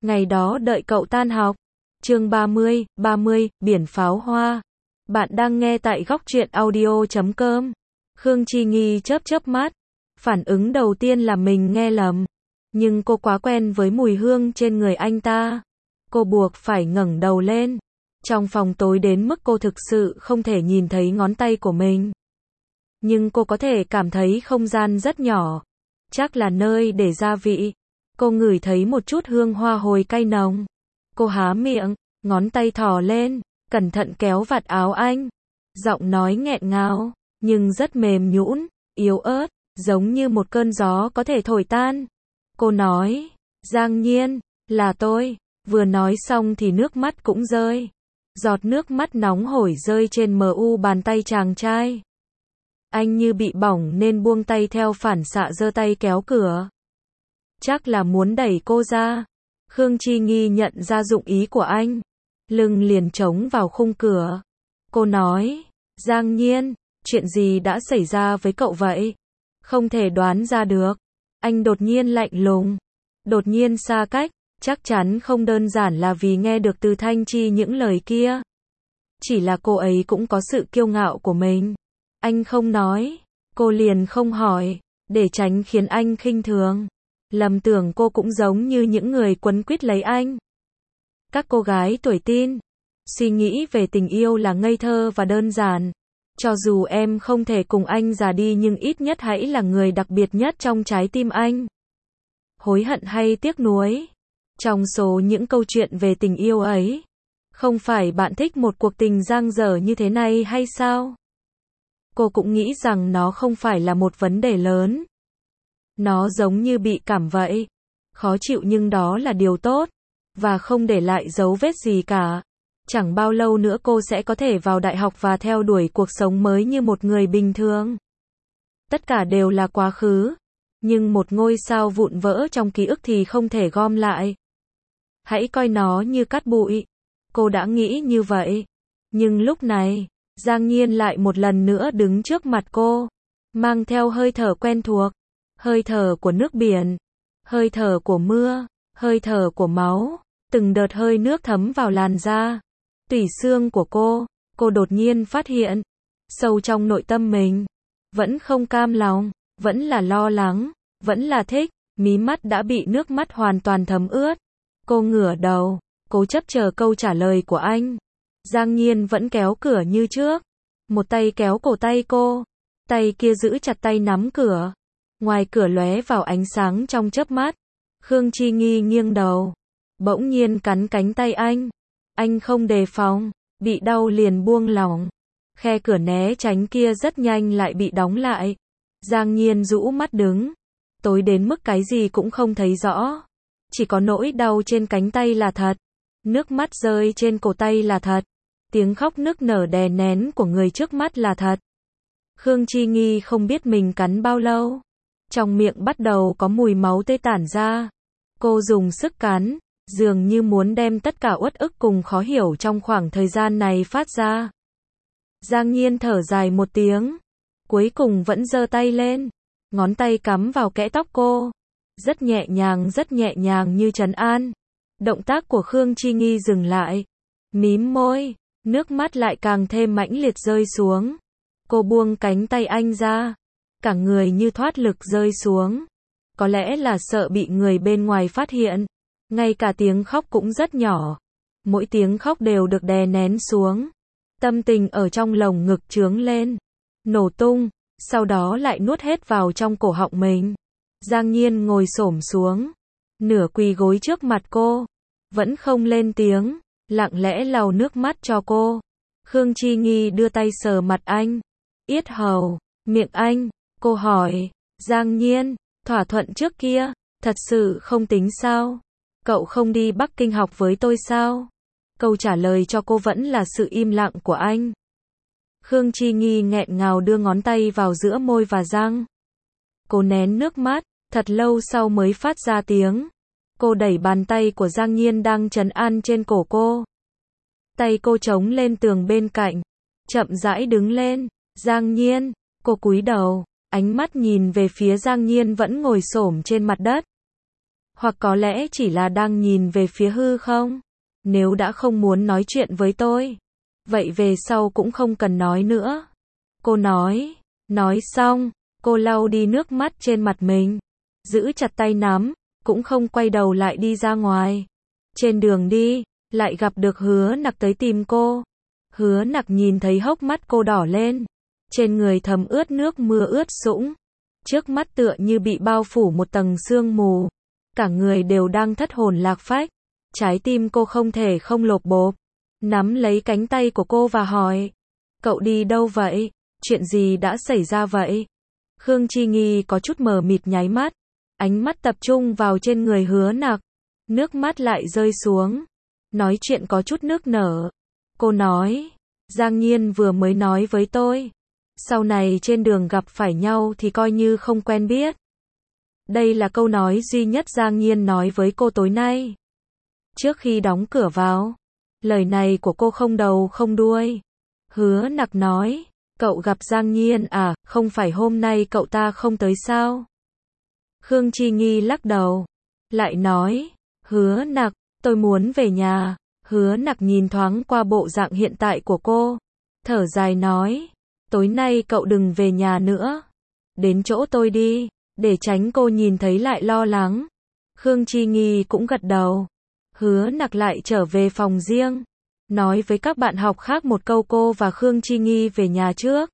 Ngày đó đợi cậu tan học. Chương 30, biển pháo hoa. Bạn đang nghe tại góc truyện audio.com. Khương Chi Nghi chớp chớp mắt. Phản ứng đầu tiên là mình nghe lầm. Nhưng cô quá quen với mùi hương trên người anh ta. Cô buộc phải ngẩng đầu lên. Trong phòng tối đến mức cô thực sự không thể nhìn thấy ngón tay của mình. Nhưng cô có thể cảm thấy không gian rất nhỏ. Chắc là nơi để gia vị. Cô ngửi thấy một chút hương hoa hồi cay nồng. Cô há miệng, ngón tay thò lên, cẩn thận kéo vạt áo anh. Giọng nói nghẹn ngào, nhưng rất mềm nhũn, yếu ớt, giống như một cơn gió có thể thổi tan. Cô nói, Giang Nhiên, là tôi. Vừa nói xong thì nước mắt cũng rơi. Giọt nước mắt nóng hổi rơi trên bàn tay chàng trai. Anh như bị bỏng nên buông tay theo phản xạ giơ tay kéo cửa. Chắc là muốn đẩy cô ra. Khương Chi Nghi nhận ra dụng ý của anh. Lưng liền chống vào khung cửa. Cô nói, Giang Nhiên, chuyện gì đã xảy ra với cậu vậy? Không thể đoán ra được. Anh đột nhiên lạnh lùng. Đột nhiên xa cách. Chắc chắn không đơn giản là vì nghe được từ Thanh Chi những lời kia. Chỉ là cô ấy cũng có sự kiêu ngạo của mình. Anh không nói. Cô liền không hỏi. Để tránh khiến anh khinh thường. Lầm tưởng cô cũng giống như những người quấn quýt lấy anh. Các cô gái tuổi teen, suy nghĩ về tình yêu là ngây thơ và đơn giản. Cho dù em không thể cùng anh già đi nhưng ít nhất hãy là người đặc biệt nhất trong trái tim anh. Hối hận hay tiếc nuối? Trong số những câu chuyện về tình yêu ấy, không phải bạn thích một cuộc tình dang dở như thế này hay sao? Cô cũng nghĩ rằng nó không phải là một vấn đề lớn. Nó giống như bị cảm vậy. Khó chịu nhưng đó là điều tốt. Và không để lại dấu vết gì cả. Chẳng bao lâu nữa cô sẽ có thể vào đại học và theo đuổi cuộc sống mới như một người bình thường. Tất cả đều là quá khứ. Nhưng một ngôi sao vụn vỡ trong ký ức thì không thể gom lại. Hãy coi nó như cát bụi. Cô đã nghĩ như vậy. Nhưng lúc này, Giang Nhiên lại một lần nữa đứng trước mặt cô. Mang theo hơi thở quen thuộc. Hơi thở của nước biển, hơi thở của mưa, hơi thở của máu, từng đợt hơi nước thấm vào làn da, tủy xương của cô đột nhiên phát hiện, sâu trong nội tâm mình, vẫn không cam lòng, vẫn là lo lắng, vẫn là thích, mí mắt đã bị nước mắt hoàn toàn thấm ướt. Cô ngửa đầu, cố chấp chờ câu trả lời của anh. Giang Nhiên vẫn kéo cửa như trước, một tay kéo cổ tay cô, tay kia giữ chặt tay nắm cửa. Ngoài cửa lóe vào ánh sáng trong chớp mắt. Khương Chi Nghi nghiêng đầu. Bỗng nhiên cắn cánh tay anh. Anh không đề phòng. Bị đau liền buông lỏng. Khe cửa né tránh kia rất nhanh lại bị đóng lại. Giang Nhiên rũ mắt đứng. Tối đến mức cái gì cũng không thấy rõ. Chỉ có nỗi đau trên cánh tay là thật. Nước mắt rơi trên cổ tay là thật. Tiếng khóc nức nở đè nén của người trước mắt là thật. Khương Chi Nghi không biết mình cắn bao lâu. Trong miệng bắt đầu có mùi máu tươi tản ra. Cô dùng sức cắn, dường như muốn đem tất cả uất ức cùng khó hiểu trong khoảng thời gian này phát ra. Giang Nhiên thở dài một tiếng. Cuối cùng vẫn giơ tay lên. Ngón tay cắm vào kẽ tóc cô. Rất nhẹ nhàng như trấn an. Động tác của Khương Chi Nghi dừng lại. Mím môi, nước mắt lại càng thêm mãnh liệt rơi xuống. Cô buông cánh tay anh ra. Cả người như thoát lực rơi xuống. Có lẽ là sợ bị người bên ngoài phát hiện. Ngay cả tiếng khóc cũng rất nhỏ. Mỗi tiếng khóc đều được đè nén xuống. Tâm tình ở trong lồng ngực trướng lên. Nổ tung. Sau đó lại nuốt hết vào trong cổ họng mình. Giang Nhiên ngồi xổm xuống. Nửa quỳ gối trước mặt cô. Vẫn không lên tiếng. Lặng lẽ lau nước mắt cho cô. Khương Chi Nghi đưa tay sờ mặt anh. Yết hầu. Miệng anh. Cô hỏi, Giang Nhiên, thỏa thuận trước kia, thật sự không tính sao? Cậu không đi Bắc Kinh học với tôi sao? Câu trả lời cho cô vẫn là sự im lặng của anh. Khương Chi Nghi nghẹn ngào đưa ngón tay vào giữa môi và răng. Cô nén nước mắt, thật lâu sau mới phát ra tiếng. Cô đẩy bàn tay của Giang Nhiên đang trấn an trên cổ cô. Tay cô chống lên tường bên cạnh, chậm rãi đứng lên. Giang Nhiên, cô cúi đầu. Ánh mắt nhìn về phía Giang Nhiên vẫn ngồi xổm trên mặt đất. Hoặc có lẽ chỉ là đang nhìn về phía hư không? Nếu đã không muốn nói chuyện với tôi, vậy về sau cũng không cần nói nữa. Cô nói. Nói xong, cô lau đi nước mắt trên mặt mình, giữ chặt tay nắm, cũng không quay đầu lại đi ra ngoài. Trên đường đi, lại gặp được Hứa Nặc tới tìm cô. Hứa Nặc nhìn thấy hốc mắt cô đỏ lên, trên người thấm ướt nước mưa ướt sũng, trước mắt tựa như bị bao phủ một tầng sương mù, cả người đều đang thất hồn lạc phách. Trái tim cô không thể không lột bột, nắm lấy cánh tay của cô và hỏi, cậu đi đâu vậy? Chuyện gì đã xảy ra vậy? Khương Chi Nghi có chút mờ mịt nháy mắt, ánh mắt tập trung vào trên người Hứa Nặc, nước mắt lại rơi xuống, nói chuyện có chút nức nở. Cô nói, Giang Nhiên vừa mới nói với tôi, sau này trên đường gặp phải nhau thì coi như không quen biết. Đây là câu nói duy nhất Giang Nhiên nói với cô tối nay. Trước khi đóng cửa vào, lời này của cô không đầu không đuôi. Hứa Nặc nói, cậu gặp Giang Nhiên à, không phải hôm nay cậu ta không tới sao? Khương Chi Nghi lắc đầu, lại nói, Hứa Nặc, tôi muốn về nhà. Hứa Nặc nhìn thoáng qua bộ dạng hiện tại của cô, thở dài nói, tối nay cậu đừng về nhà nữa, đến chỗ tôi đi, để tránh cô nhìn thấy lại lo lắng. Khương Chi Nghi cũng gật đầu. Hứa Nặc lại trở về phòng riêng, nói với các bạn học khác một câu cô và Khương Chi Nghi về nhà trước,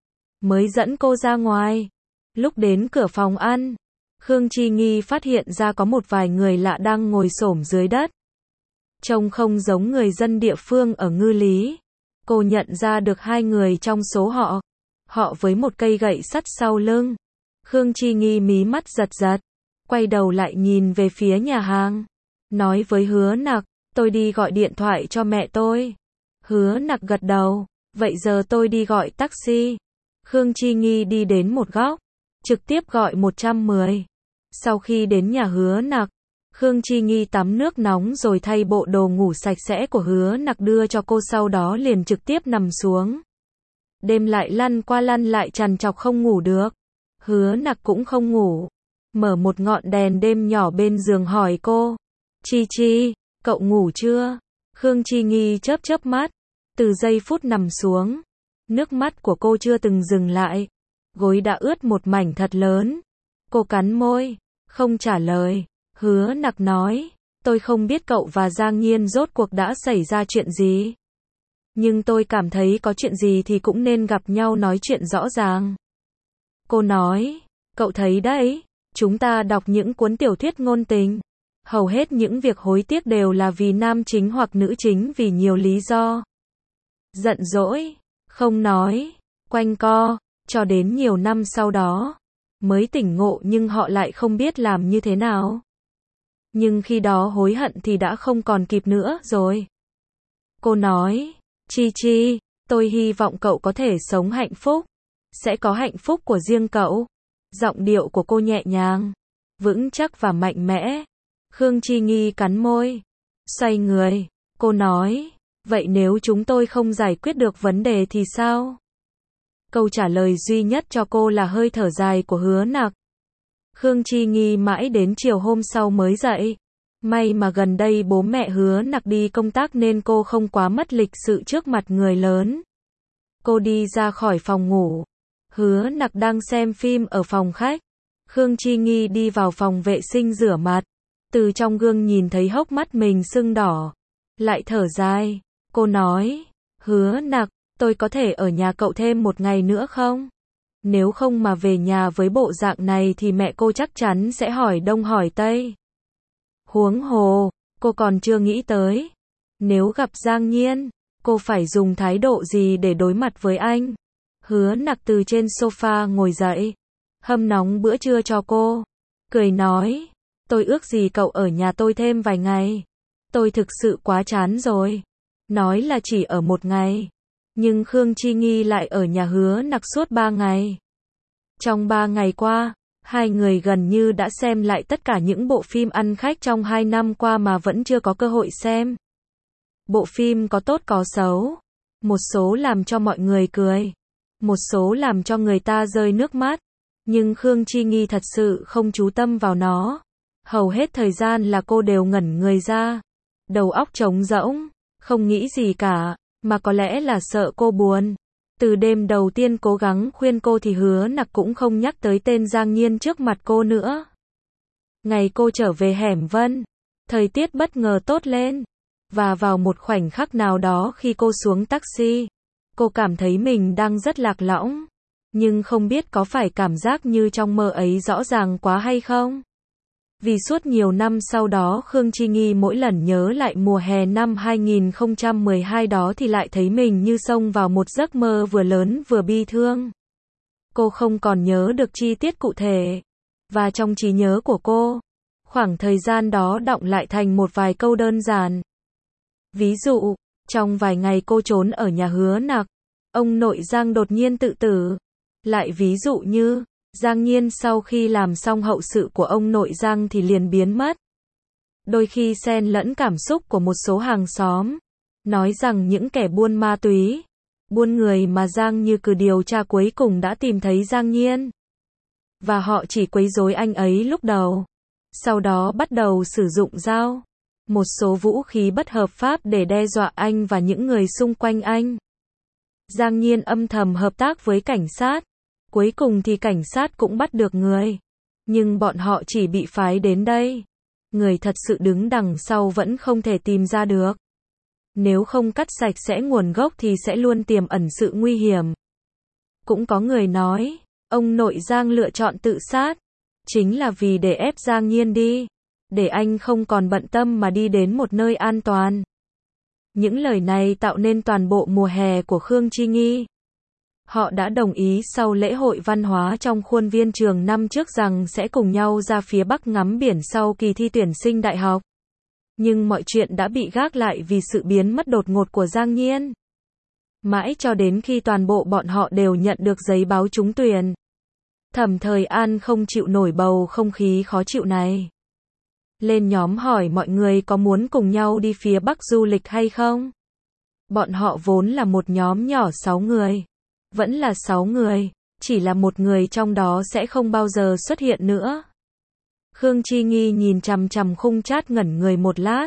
mới dẫn cô ra ngoài. Lúc đến cửa phòng ăn, Khương Chi Nghi phát hiện ra có một vài người lạ đang ngồi xổm dưới đất. Trông không giống người dân địa phương ở Ngư Lý. Cô nhận ra được hai người trong số họ. Họ với một cây gậy sắt sau lưng. Khương Chi Nghi mí mắt giật giật, quay đầu lại nhìn về phía nhà hàng, nói với Hứa Nặc, tôi đi gọi điện thoại cho mẹ tôi. Hứa Nặc gật đầu, vậy giờ tôi đi gọi taxi. Khương Chi Nghi đi đến một góc, trực tiếp gọi 110. Sau khi đến nhà Hứa Nặc, Khương Chi Nghi tắm nước nóng rồi thay bộ đồ ngủ sạch sẽ của Hứa Nặc đưa cho cô, sau đó liền trực tiếp nằm xuống. Đêm lại lăn qua lăn lại trằn trọc không ngủ được. Hứa Nặc cũng không ngủ, mở một ngọn đèn đêm nhỏ bên giường hỏi cô, Chi Chi, cậu ngủ chưa? Khương Chi Nghi chớp chớp mắt, từ giây phút nằm xuống, nước mắt của cô chưa từng dừng lại, gối đã ướt một mảnh thật lớn. Cô cắn môi, không trả lời. Hứa Nặc nói, tôi không biết cậu và Giang Nhiên rốt cuộc đã xảy ra chuyện gì, nhưng tôi cảm thấy có chuyện gì thì cũng nên gặp nhau nói chuyện rõ ràng. Cô nói, cậu thấy đấy, chúng ta đọc những cuốn tiểu thuyết ngôn tình, hầu hết những việc hối tiếc đều là vì nam chính hoặc nữ chính vì nhiều lý do giận dỗi, không nói, quanh co, cho đến nhiều năm sau đó mới tỉnh ngộ, nhưng họ lại không biết làm như thế nào. Nhưng khi đó hối hận thì đã không còn kịp nữa rồi. Cô nói, Chi Chi, tôi hy vọng cậu có thể sống hạnh phúc, sẽ có hạnh phúc của riêng cậu. Giọng điệu của cô nhẹ nhàng, vững chắc và mạnh mẽ. Khương Chi Nghi cắn môi, xoay người, cô nói, vậy nếu chúng tôi không giải quyết được vấn đề thì sao? Câu trả lời duy nhất cho cô là hơi thở dài của Hứa Nặc. Khương Chi Nghi mãi đến chiều hôm sau mới dậy. May mà gần đây bố mẹ Hứa Nặc đi công tác nên cô không quá mất lịch sự trước mặt người lớn. Cô đi ra khỏi phòng ngủ. Hứa Nặc đang xem phim ở phòng khách. Khương Chi Nghi đi vào phòng vệ sinh rửa mặt. Từ trong gương nhìn thấy hốc mắt mình sưng đỏ. Lại thở dài. Cô nói, Hứa Nặc, tôi có thể ở nhà cậu thêm một ngày nữa không? Nếu không mà về nhà với bộ dạng này thì mẹ cô chắc chắn sẽ hỏi đông hỏi tây. Huống hồ, cô còn chưa nghĩ tới, nếu gặp Giang Nhiên, cô phải dùng thái độ gì để đối mặt với anh. Hứa Nặc từ trên sofa ngồi dậy, hâm nóng bữa trưa cho cô, cười nói, tôi ước gì cậu ở nhà tôi thêm vài ngày. Tôi thực sự quá chán rồi. Nói là chỉ ở một ngày, nhưng Khương Chi Nghi lại ở nhà Hứa Nặc suốt 3 ngày. Trong 3 ngày qua, hai người gần như đã xem lại tất cả những bộ phim ăn khách trong 2 năm qua mà vẫn chưa có cơ hội xem. Bộ phim có tốt có xấu, một số làm cho mọi người cười, một số làm cho người ta rơi nước mắt, nhưng Khương Chi Nghi thật sự không chú tâm vào nó. Hầu hết thời gian là cô đều ngẩn người ra, đầu óc trống rỗng, không nghĩ gì cả, mà có lẽ là sợ cô buồn. Từ đêm đầu tiên cố gắng khuyên cô thì Hứa Nặc cũng không nhắc tới tên Giang Nhiên trước mặt cô nữa. Ngày cô trở về hẻm Vân, thời tiết bất ngờ tốt lên, và vào một khoảnh khắc nào đó khi cô xuống taxi, cô cảm thấy mình đang rất lạc lõng, nhưng không biết có phải cảm giác như trong mơ ấy rõ ràng quá hay không. Vì suốt nhiều năm sau đó Khương Chi Nghi mỗi lần nhớ lại mùa hè năm 2012 đó thì lại thấy mình như xông vào một giấc mơ vừa lớn vừa bi thương. Cô không còn nhớ được chi tiết cụ thể, và trong trí nhớ của cô, khoảng thời gian đó đọng lại thành một vài câu đơn giản. Ví dụ, trong vài ngày cô trốn ở nhà Hứa Nặc, ông nội Giang đột nhiên tự tử. Lại ví dụ như, Giang Nhiên sau khi làm xong hậu sự của ông nội Giang thì liền biến mất. Đôi khi xen lẫn cảm xúc của một số hàng xóm, nói rằng những kẻ buôn ma túy, buôn người mà Giang Như cứ điều tra cuối cùng đã tìm thấy Giang Nhiên. Và họ chỉ quấy rối anh ấy lúc đầu. Sau đó bắt đầu sử dụng dao, một số vũ khí bất hợp pháp để đe dọa anh và những người xung quanh anh. Giang Nhiên âm thầm hợp tác với cảnh sát. Cuối cùng thì cảnh sát cũng bắt được người. Nhưng bọn họ chỉ bị phái đến đây. Người thật sự đứng đằng sau vẫn không thể tìm ra được. Nếu không cắt sạch sẽ nguồn gốc thì sẽ luôn tiềm ẩn sự nguy hiểm. Cũng có người nói, ông nội Giang lựa chọn tự sát, chính là vì để ép Giang Nhiên đi, để anh không còn bận tâm mà đi đến một nơi an toàn. Những lời này tạo nên toàn bộ mùa hè của Khương Chi Nghi. Họ đã đồng ý sau lễ hội văn hóa trong khuôn viên trường năm trước rằng sẽ cùng nhau ra phía Bắc ngắm biển sau kỳ thi tuyển sinh đại học. Nhưng mọi chuyện đã bị gác lại vì sự biến mất đột ngột của Giang Nhiên. Mãi cho đến khi toàn bộ bọn họ đều nhận được giấy báo trúng tuyển. Thẩm Thời An không chịu nổi bầu không khí khó chịu này. Lên nhóm hỏi mọi người có muốn cùng nhau đi phía Bắc du lịch hay không? Bọn họ vốn là một nhóm nhỏ 6 người. Vẫn là 6 người, chỉ là một người trong đó sẽ không bao giờ xuất hiện nữa. Khương Chi Nghi nhìn chằm chằm khung chat ngẩn người một lát.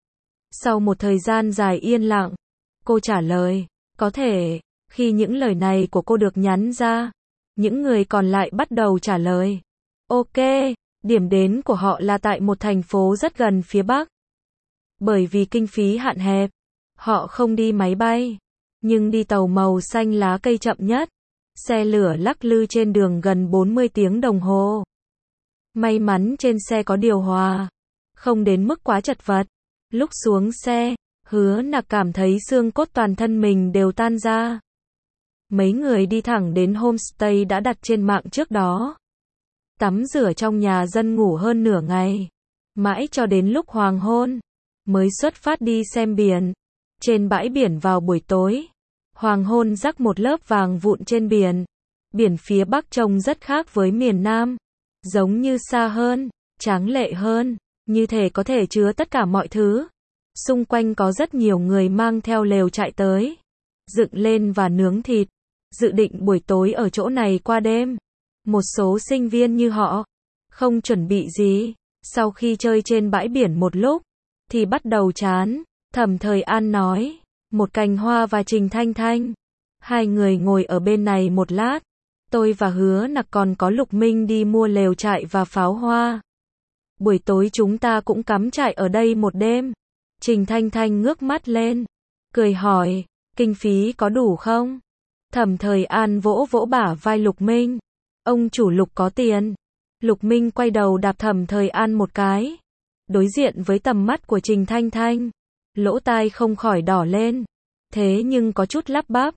Sau một thời gian dài yên lặng, cô trả lời, có thể. Khi những lời này của cô được nhắn ra, những người còn lại bắt đầu trả lời. Ok, điểm đến của họ là tại một thành phố rất gần phía Bắc. Bởi vì kinh phí hạn hẹp, họ không đi máy bay, nhưng đi tàu màu xanh lá cây chậm nhất. Xe lửa lắc lư trên đường gần 40 tiếng đồng hồ. May mắn trên xe có điều hòa, không đến mức quá chật vật. Lúc xuống xe, Hứa Nặc cảm thấy xương cốt toàn thân mình đều tan ra. Mấy người đi thẳng đến homestay đã đặt trên mạng trước đó. Tắm rửa trong nhà dân ngủ hơn nửa ngày. Mãi cho đến lúc hoàng hôn, mới xuất phát đi xem biển. Trên bãi biển vào buổi tối, hoàng hôn rắc một lớp vàng vụn trên biển. Biển phía Bắc trông rất khác với miền Nam. Giống như xa hơn, tráng lệ hơn, như thể có thể chứa tất cả mọi thứ. Xung quanh có rất nhiều người mang theo lều trại tới, dựng lên và nướng thịt, dự định buổi tối ở chỗ này qua đêm. Một số sinh viên như họ, không chuẩn bị gì, sau khi chơi trên bãi biển một lúc, thì bắt đầu chán. Thẩm Thời An nói, một cành hoa và Trình Thanh Thanh. Hai người ngồi ở bên này một lát. Tôi và Hứa Nặc còn có Lục Minh đi mua lều trại và pháo hoa. Buổi tối chúng ta cũng cắm trại ở đây một đêm. Trình Thanh Thanh ngước mắt lên, cười hỏi, kinh phí có đủ không? Thẩm Thời An vỗ vỗ bả vai Lục Minh. Ông chủ Lục có tiền. Lục Minh quay đầu đạp Thẩm Thời An một cái. Đối diện với tầm mắt của Trình Thanh Thanh, lỗ tai không khỏi đỏ lên. Thế nhưng có chút lắp bắp.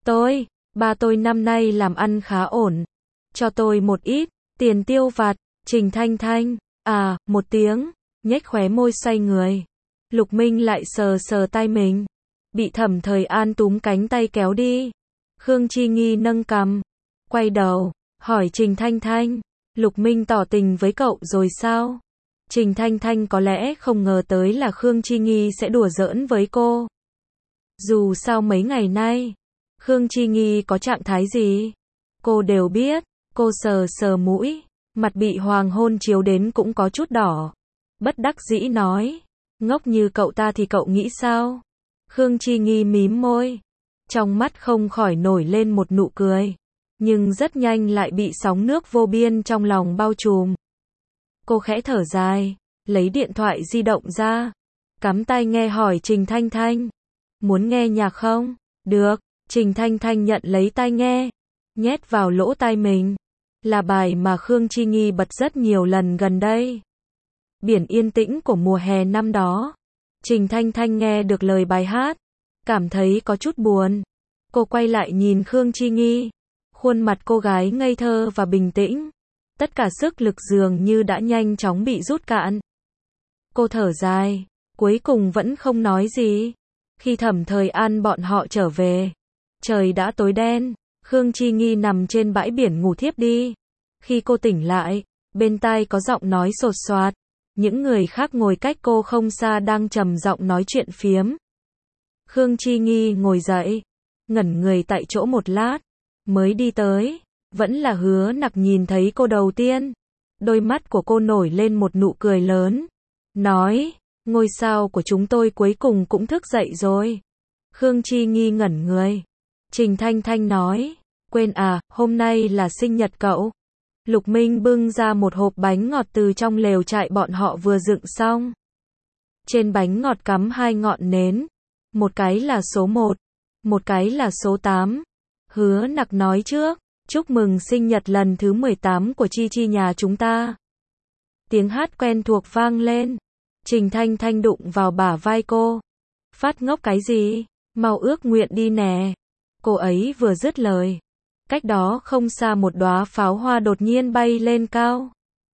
Ba tôi năm nay làm ăn khá ổn. Cho tôi một ít tiền tiêu vặt. Trình Thanh Thanh, một tiếng, nhếch khóe môi xoay người. Lục Minh lại sờ sờ tay mình. Bị Thẩm Thời An túm cánh tay kéo đi. Khương Chi Nghi nâng cằm, quay đầu, hỏi Trình Thanh Thanh, Lục Minh tỏ tình với cậu rồi sao? Trình Thanh Thanh có lẽ không ngờ tới là Khương Chi Nghi sẽ đùa giỡn với cô. Dù sao mấy ngày nay, Khương Chi Nghi có trạng thái gì, cô đều biết. Cô sờ sờ mũi, mặt bị hoàng hôn chiếu đến cũng có chút đỏ. Bất đắc dĩ nói, ngốc như cậu ta thì cậu nghĩ sao? Khương Chi Nghi mím môi, trong mắt không khỏi nổi lên một nụ cười, nhưng rất nhanh lại bị sóng nước vô biên trong lòng bao trùm. Cô khẽ thở dài, lấy điện thoại di động ra, cắm tai nghe hỏi Trình Thanh Thanh, muốn nghe nhạc không? Được, Trình Thanh Thanh nhận lấy tai nghe, nhét vào lỗ tai mình. Là bài mà Khương Chi Nghi bật rất nhiều lần gần đây. Biển yên tĩnh của mùa hè năm đó. Trình Thanh Thanh nghe được lời bài hát, cảm thấy có chút buồn. Cô quay lại nhìn Khương Chi Nghi, khuôn mặt cô gái ngây thơ và bình tĩnh. Tất cả sức lực dường như đã nhanh chóng bị rút cạn. Cô thở dài, cuối cùng vẫn không nói gì. Khi Thẩm Thời An bọn họ trở về, trời đã tối đen. Khương Chi Nghi nằm trên bãi biển ngủ thiếp đi. Khi cô tỉnh lại, bên tai có giọng nói sột soạt. Những người khác ngồi cách cô không xa đang trầm giọng nói chuyện phiếm. Khương Chi Nghi ngồi dậy, ngẩn người tại chỗ một lát, mới đi tới. Vẫn là Hứa Nặc nhìn thấy cô đầu tiên. Đôi mắt của cô nổi lên một nụ cười lớn. Nói, ngôi sao của chúng tôi cuối cùng cũng thức dậy rồi. Khương Chi Nghi ngẩn người. Trình Thanh Thanh nói, quên à, hôm nay là sinh nhật cậu. Lục Minh bưng ra một hộp bánh ngọt từ trong lều trại bọn họ vừa dựng xong. Trên bánh ngọt cắm 2 ngọn nến. Một cái là số 1, một cái là số 8. Hứa Nặc nói trước, chúc mừng sinh nhật lần thứ 18 của Chi Chi nhà chúng ta. Tiếng hát quen thuộc vang lên. Trình Thanh Thanh đụng vào bả vai cô. Phát ngốc cái gì? Mau ước nguyện đi nè. Cô ấy vừa dứt lời, cách đó không xa một đóa pháo hoa đột nhiên bay lên cao.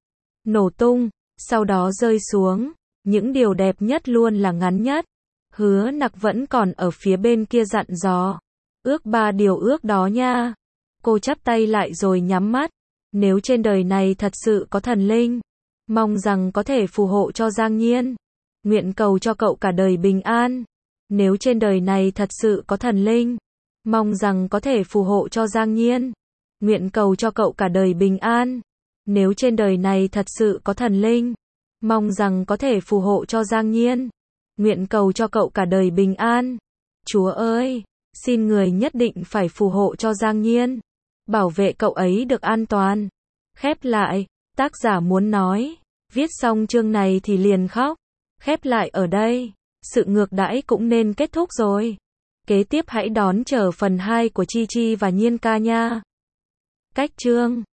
Nổ tung, sau đó rơi xuống. Những điều đẹp nhất luôn là ngắn nhất. Hứa Nặc vẫn còn ở phía bên kia dặn dò. Ước 3 điều ước đó nha. Cô chắp tay lại rồi nhắm mắt. Nếu trên đời này thật sự có thần linh, mong rằng có thể phù hộ cho Giang Nhiên. Nguyện cầu cho cậu cả đời bình an. Nếu trên đời này thật sự có thần linh, mong rằng có thể phù hộ cho Giang Nhiên. Nguyện cầu cho cậu cả đời bình an. Nếu trên đời này thật sự có thần linh, mong rằng có thể phù hộ cho Giang Nhiên. Nguyện cầu cho cậu cả đời bình an. Chúa ơi, xin người nhất định phải phù hộ cho Giang Nhiên. Bảo vệ cậu ấy được an toàn. Khép lại, tác giả muốn nói. Viết xong chương này thì liền khóc. Khép lại ở đây. Sự ngược đãi cũng nên kết thúc rồi. Kế tiếp hãy đón chờ phần 2 của Chi Chi và Nhiên ca nha. Cách chương